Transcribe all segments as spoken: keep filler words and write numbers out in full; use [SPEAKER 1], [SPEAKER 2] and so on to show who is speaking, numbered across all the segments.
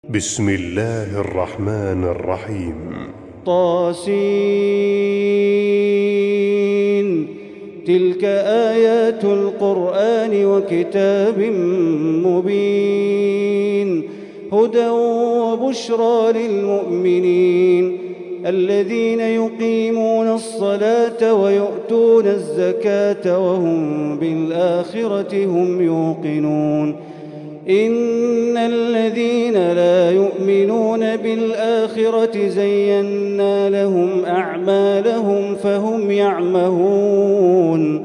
[SPEAKER 1] بسم الله الرحمن الرحيم.
[SPEAKER 2] طاسين. تلك آيات القرآن وكتاب مبين، هدى وبشرى للمؤمنين الذين يقيمون الصلاة ويؤتون الزكاة وهم بالآخرة هم يوقنون. إن الذين لا يؤمنون بالآخرة زينا لهم أعمالهم فهم يعمهون.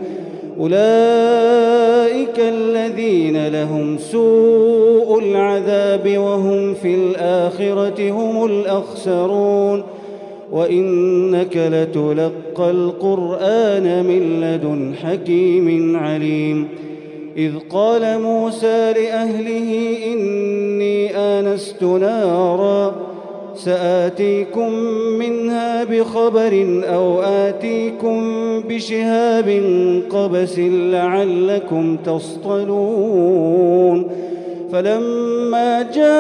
[SPEAKER 2] أولئك الذين لهم سوء العذاب وهم في الآخرة هم الأخسرون. وإنك لتلقى القرآن من لدن حكيم عليم. إذ قال موسى لأهله إني آنست نارا سآتيكم منها بخبر أو آتيكم بشهاب قبس لعلكم تصطلون. فلما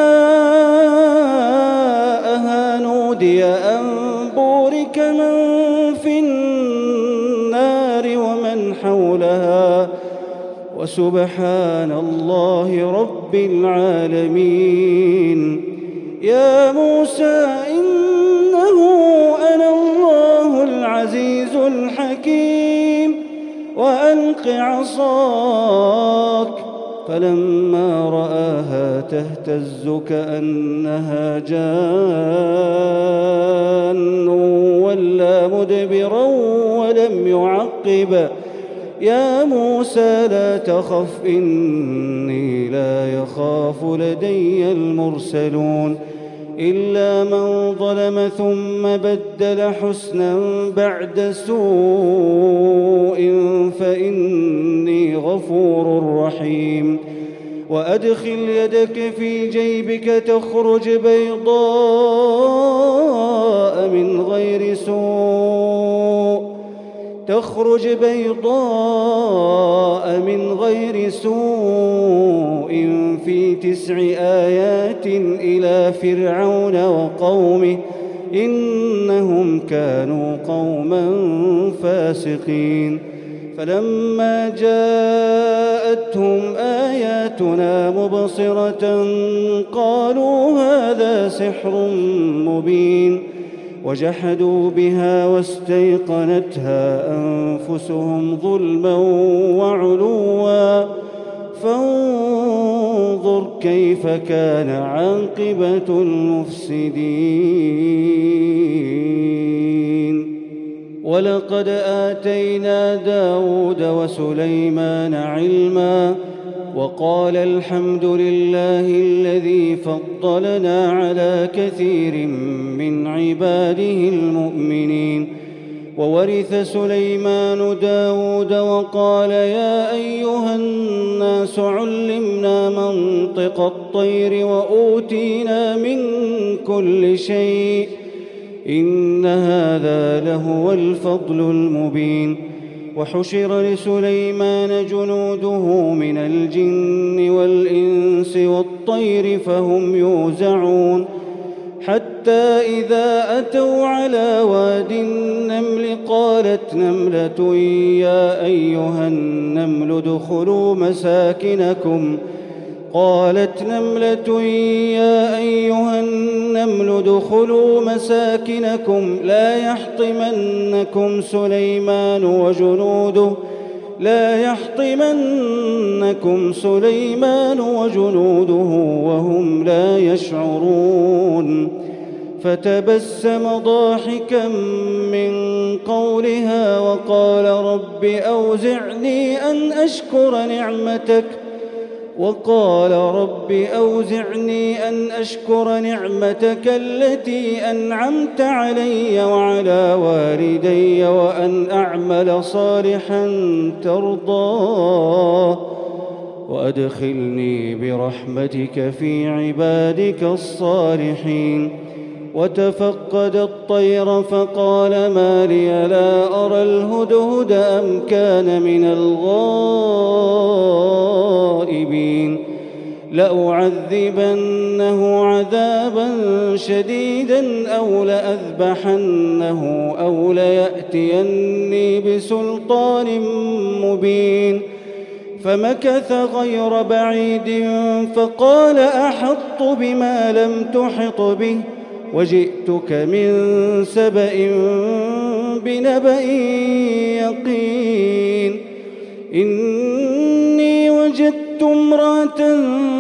[SPEAKER 2] جاءها نودي أن بورك من في النار ومن حولها وسبحان الله رب العالمين. يا موسى إنه أنا الله العزيز الحكيم وألق عصاك. فلما رآها تهتز كأنها جان ولا مدبرا ولم يعقب. يا موسى لا تخف إني لا يخاف لدي المرسلون. إلا من ظلم ثم بدل حسنا بعد سوء فإني غفور رحيم. وأدخل يدك في جيبك تخرج بيضاء من غير سوء تخرج بيضاء من غير سوء في تسع آيات إلى فرعون وقومه إنهم كانوا قوما فاسقين. فلما جاءتهم آياتنا مبصرة قالوا هذا سحر مبين. وجحدوا بها واستيقنتها أنفسهم ظلما وعلوا فانظر كيف كان عاقبة المفسدين. ولقد آتينا داود وسليمان علما وقال الحمد لله الذي فضلنا على كثير من عباده المؤمنين. وورث سليمان داود وقال يا أيها الناس علمنا منطق الطير وأوتينا من كل شيء إن هذا لهو الفضل المبين. وحشر لسليمان جنوده من الجن والإنس والطير فهم يوزعون. حتى إذا أتوا على واد النمل قالت نملة يا أيها النمل ادخلوا مساكنكم قالت نملة يا أيها النمل ادخلوا مساكنكم لا يحطمنكم سليمان وجنوده لا يحطمنكم سليمان وجنوده وهم لا يشعرون. فتبسم ضاحكا من قولها وقال رب أوزعني أن أشكر نعمتك وقال رب أوزعني أن أشكر نعمتك التي أنعمت علي وعلى والدي وأن أعمل صالحا ترضاه وأدخلني برحمتك في عبادك الصالحين. وتفقد الطير فقال ما لي لا أرى الهدهد أم كان من الغائبين. لأعذبنه عذابا شديدا أو لأذبحنه أو ليأتيني بسلطان مبين. فمكث غير بعيد فقال أحطت بما لم تحط به وجئتك من سبأ بنبأ يقين. إني وجدت امرأة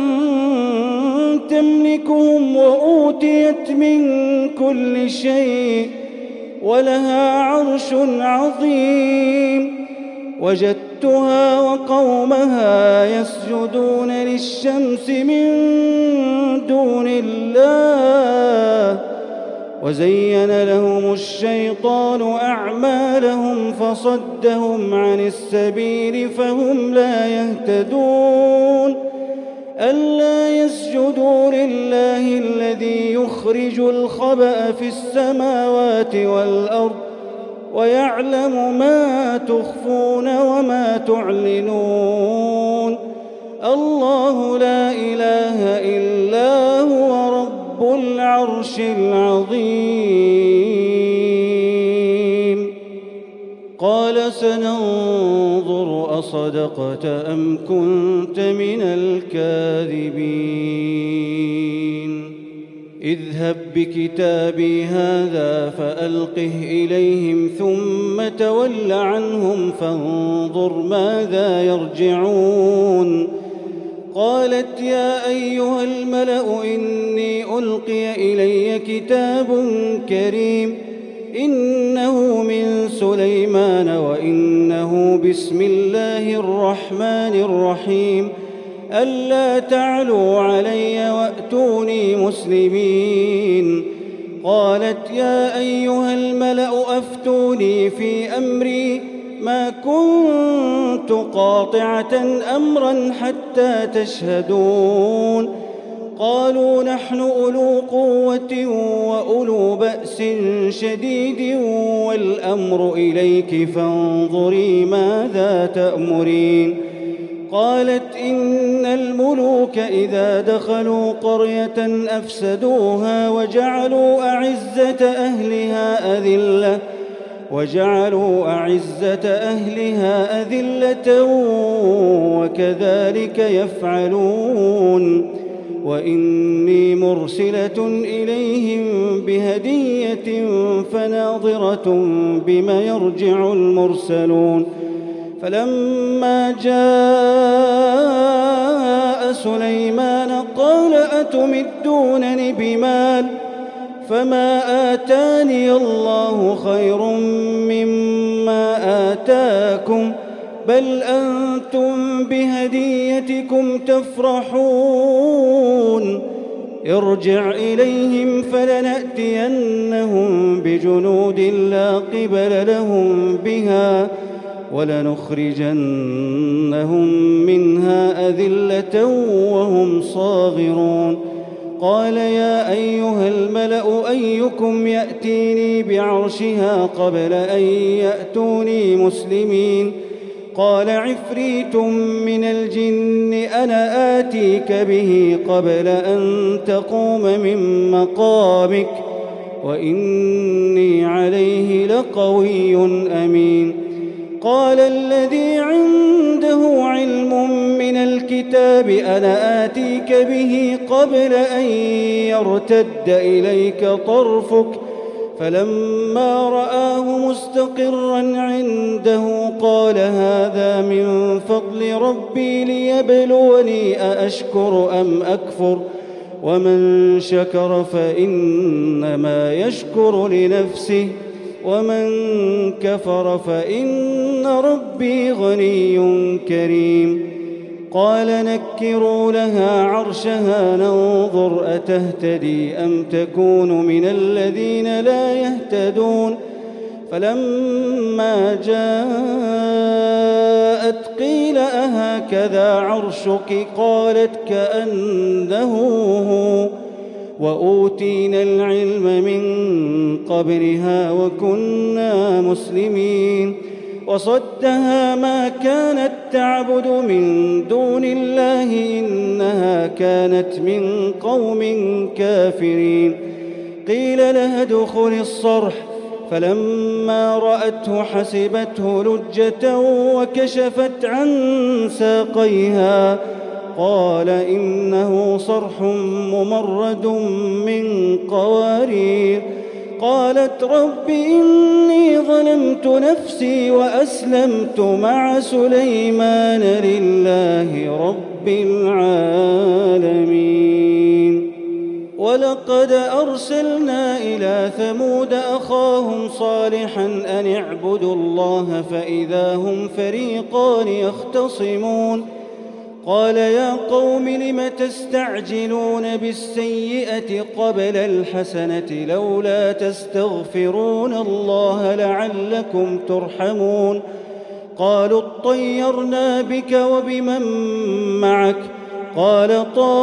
[SPEAKER 2] تملكهم وأوتيت من كل شيء ولها عرش عظيم. وجدتها وقومها يسجدون للشمس من دون الله وزين لهم الشيطان أعمالهم فصدهم عن السبيل فهم لا يهتدون. ألا يسجدوا لله الذي يخرج الخبأ في السماوات والأرض ويعلم ما تخفون وما تعلنون. الله لا إله إلا هو رب العرش العظيم. قال سننظر أصدقت أم كنت من الكاذبين. اذهب بكتابي هذا فألقه إليهم ثم تول عنهم فانظر ماذا يرجعون. قالت يا أيها الملأ إني ألقي إلي كتاب كريم إنه من سليمان وإنه بسم الله الرحمن الرحيم ألا تعلوا علي وأتوني مسلمين. قالت يا أيها الملأ أفتوني في أمري ما كنت قاطعة أمرا حتى تشهدون. قالوا نحن أولو قوة وأولو بأس شديد والأمر إليك فانظري ماذا تأمرين. قالت إن الملوك إذا دخلوا قرية أفسدوها وجعلوا أعزة أهلها أذلة وجعلوا أعزة أهلها أذلة وكذلك يفعلون. وإني مرسلة إليهم بهدية فناظرة بما يرجع المرسلون. فلما جاء سليمان قال أتمدونني بمال فما آتاني الله خير مما آتاكم بل أنتم بهديتكم تفرحون. ارجع إليهم فلنأتينهم بجنود لا قبل لهم بها ولنخرجنهم منها أذلة وهم صاغرون. قال يا أيها الملأ أيكم يأتيني بعرشها قبل أن يأتوني مسلمين. قال عفريت من الجن أنا آتيك به قبل أن تقوم من مقامك وإني عليه لقوي أمين. قال الذي عنده علم من الكتاب أنا آتيك به قبل أن يرتد إليك طرفك فلما رآه مستقرا عنده قال هذا من فضل ربي ليبلوني أأشكر أم أكفر ومن شكر فإنما يشكر لنفسه ومن كفر فإن ربي غني كريم. قال نكروا لها عرشها ننظر أتهتدي أم تكون من الذين لا يهتدون. فلما جاءت قيل أهكذا عرشك قالت كأنه هو وأوتينا العلم من قبلها وكنا مسلمين. وصدها ما كانت تعبد من دون الله إنها كانت من قوم كافرين. قيل لها ادخل الصرح فلما رأته حسبته لجة وكشفت عن ساقيها قال إنه صرح ممرد من قوارير. قالت رب إني ظلمت نفسي وأسلمت مع سليمان لله رب العالمين. ولقد أرسلنا إلى ثمود أخاهم صالحا أن اعبدوا الله فإذا هم فريقان يختصمون. قال يا قوم لم تستعجلون بالسيئة قبل الحسنة لولا تستغفرون الله لعلكم ترحمون. قالوا اطيرنا بك وبمن معك قال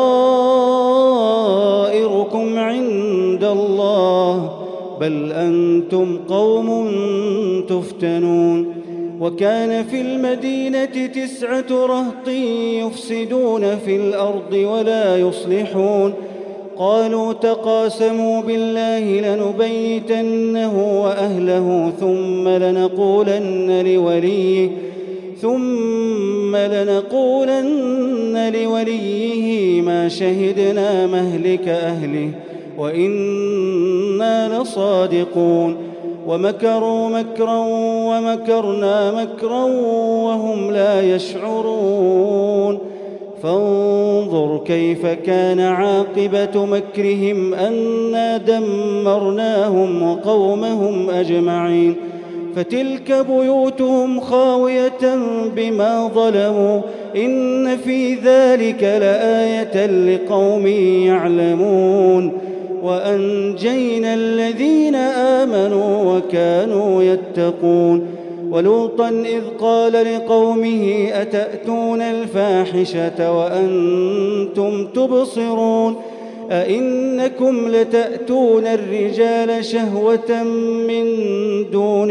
[SPEAKER 2] طائركم عند الله بل أنتم قوم تفتنون. وكان في المدينة تسعة رهط يفسدون في الأرض ولا يصلحون. قالوا تقاسموا بالله لنبيتنه وأهله ثم لنقولن لوليه ثم لنقولن لوليه ما شهدنا مهلك أهله وإنا لصادقون. ومكروا مكرا ومكرنا مكرا وهم لا يشعرون. فانظر كيف كان عاقبة مكرهم أنا دمرناهم وقومهم أجمعين. فتلك بيوتهم خاوية بما ظلموا إن في ذلك لآية لقوم يعلمون. وأنجينا الذين آمنوا وكانوا يتقون. ولوطا إذ قال لقومه أتأتون الفاحشة وأنتم تبصرون أئنكم لتأتون الرجال شهوة من دون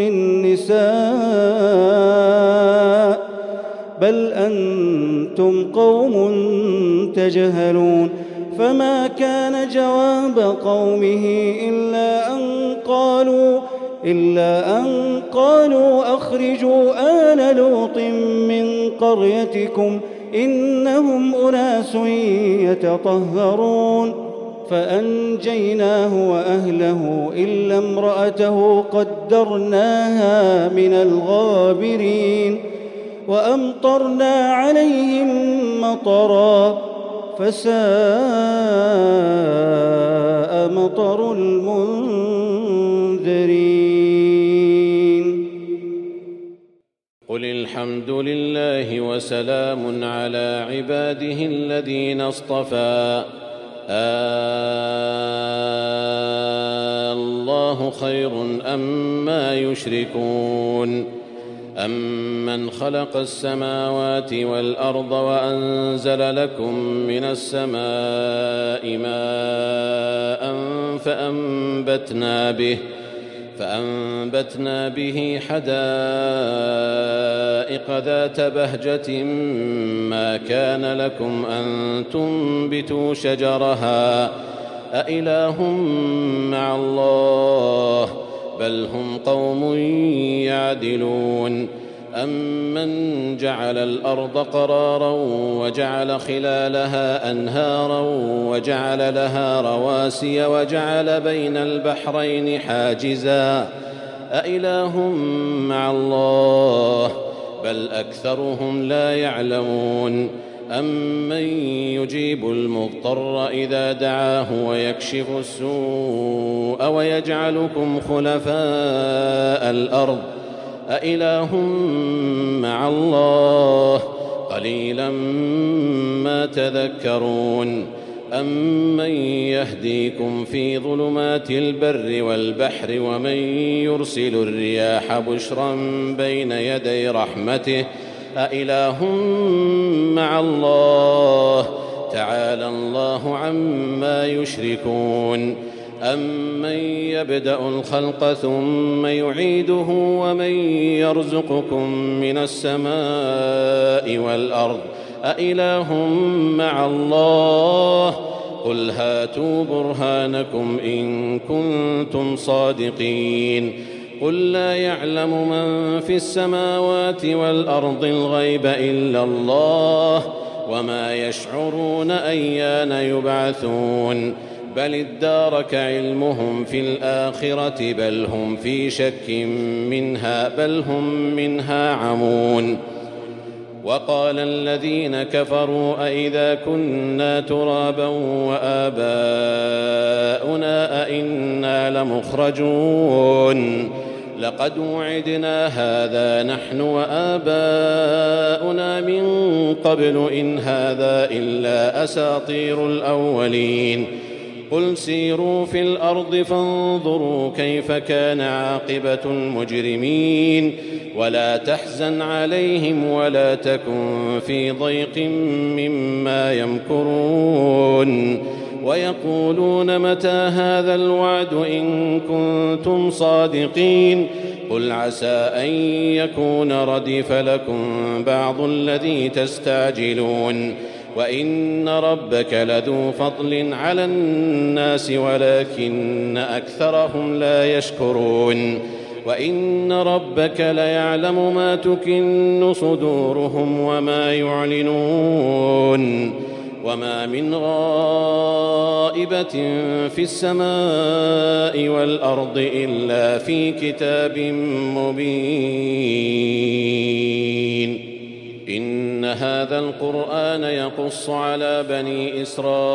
[SPEAKER 2] النساء بل أنتم قوم تجهلون. فما كان جواب قومه إلا أن قالوا إلا أن قالوا أخرجوا آل لوط من قريتكم إنهم أناس يتطهرون. فأنجيناه وأهله إلا امرأته قدرناها من الغابرين. وأمطرنا عليهم مطرا فساء مطر المنذرين.
[SPEAKER 3] قل الحمد لله وسلام على عباده الذين اصطفى الله خير أما يشركون أمن خلق السماوات والأرض وأنزل لكم من السماء ماء فأنبتنا به فأنبتنا به حدائق ذات بهجة ما كان لكم أن تنبتوا شجرها أإله مع الله بل هم قوم يعدلون. أمن جعل الأرض قرارا وجعل خلالها أنهارا وجعل لها رواسي وجعل بين البحرين حاجزا أإله مع الله بل أكثرهم لا يعلمون. أمن يجيب المضطر إذا دعاه ويكشف السوء ويجعلكم خلفاء الأرض أإله مع الله قليلا ما تذكرون. أمن يهديكم في ظلمات البر والبحر ومن يرسل الرياح بشرا بين يدي رحمته أإله مع الله تعالى الله عما يشركون. أمن يبدأ الخلق ثم يعيده ومن يرزقكم من السماء والأرض أإله مع الله قل هاتوا برهانكم إن كنتم صادقين قل لا يعلم من في السماوات والأرض الغيب إلا الله وما يشعرون أيان يبعثون بل ادارك علمهم في الآخرة بل هم في شك منها بل هم منها عمون وقال الذين كفروا أئذا كنا ترابا وآباؤنا أئنا لمخرجون لقد وعدنا هذا نحن وآباؤنا من قبل إن هذا إلا أساطير الأولين قل سيروا في الأرض فانظروا كيف كان عاقبة المجرمين ولا تحزن عليهم ولا تكن في ضيق مما يمكرون ويقولون متى هذا الوعد إن كنتم صادقين قل عسى أن يكون ردف لكم بعض الذي تستعجلون وإن ربك لذو فضل على الناس ولكن أكثرهم لا يشكرون وإن ربك ليعلم ما تكن صدورهم وما يعلنون وما من غائبة في السماء والأرض إلا في كتاب مبين إن هذا القرآن يقص على بني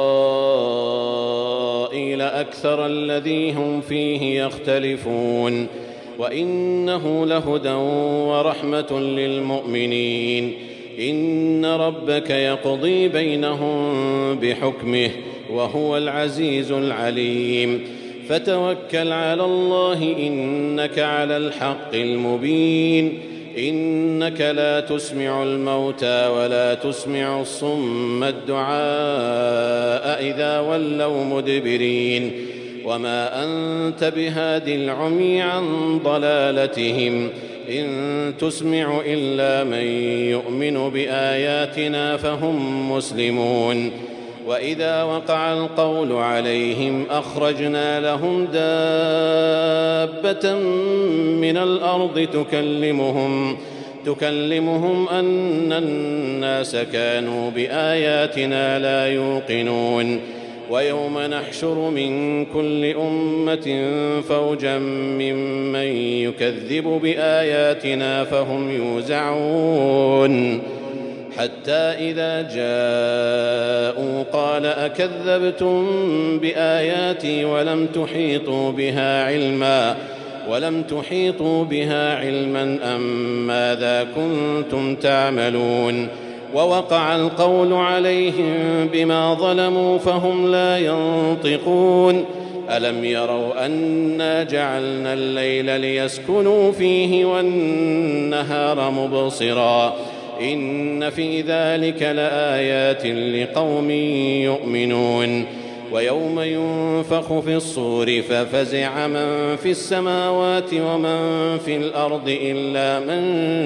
[SPEAKER 3] إسرائيل أكثر الذي هم فيه يختلفون وإنه لهدى ورحمة للمؤمنين إن ربك يقضي بينهم بحكمه وهو العزيز العليم فتوكل على الله إنك على الحق المبين إنك لا تسمع الموتى ولا تسمع الصم الدعاء إذا ولوا مدبرين وما أنت بهاد العمي عن ضلالتهم إن تسمع إلا من يؤمن بآياتنا فهم مسلمون وإذا وقع القول عليهم أخرجنا لهم دابة من الأرض تكلمهم تكلمهم أن الناس كانوا بآياتنا لا يوقنون ويوم نحشر من كل أمة فوجا ممن يكذب بآياتنا فهم يوزعون حتى إذا جاءوا قال أكذبتم بآياتي ولم تحيطوا بها علما ولم تحيطوا بها علما أم ماذا كنتم تعملون ووقع القول عليهم بما ظلموا فهم لا ينطقون ألم يروا أنا جعلنا الليل ليسكنوا فيه والنهار مبصرا إن في ذلك لآيات لقوم يؤمنون ويوم ينفخ في الصور ففزع من في السماوات ومن في الأرض إلا من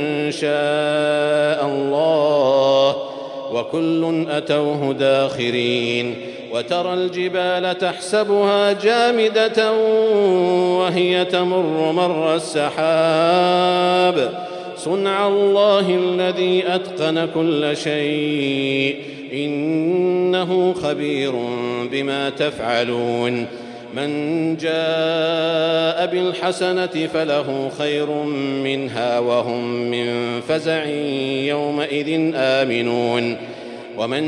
[SPEAKER 3] شاء الله وكل أتوه داخرين وترى الجبال تحسبها جامدة وهي تمر مر السحاب صنع الله الذي أتقن كل شيء إنه خبير بما تفعلون من جاء بالحسنة فله خير منها وهم من فزع يومئذ آمنون ومن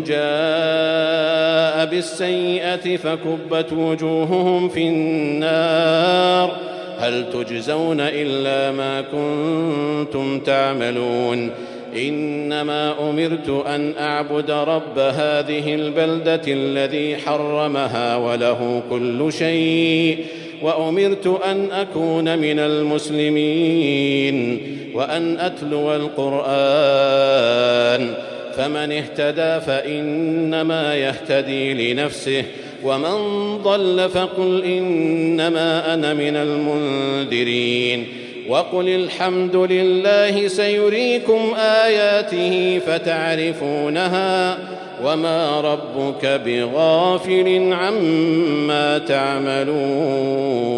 [SPEAKER 3] جاء بالسيئة فكبت وجوههم في النار هل تجزون إلا ما كنتم تعملون إنما أمرت أن أعبد رب هذه البلدة الذي حرمها وله كل شيء وأمرت أن أكون من المسلمين وأن أتلو القرآن فمن اهتدى فإنما يهتدي لنفسه ومن ضل فقل إنما أنا من المنذرين وقل الحمد لله سيريكم آياته فتعرفونها وما ربك بغافل عما تعملون.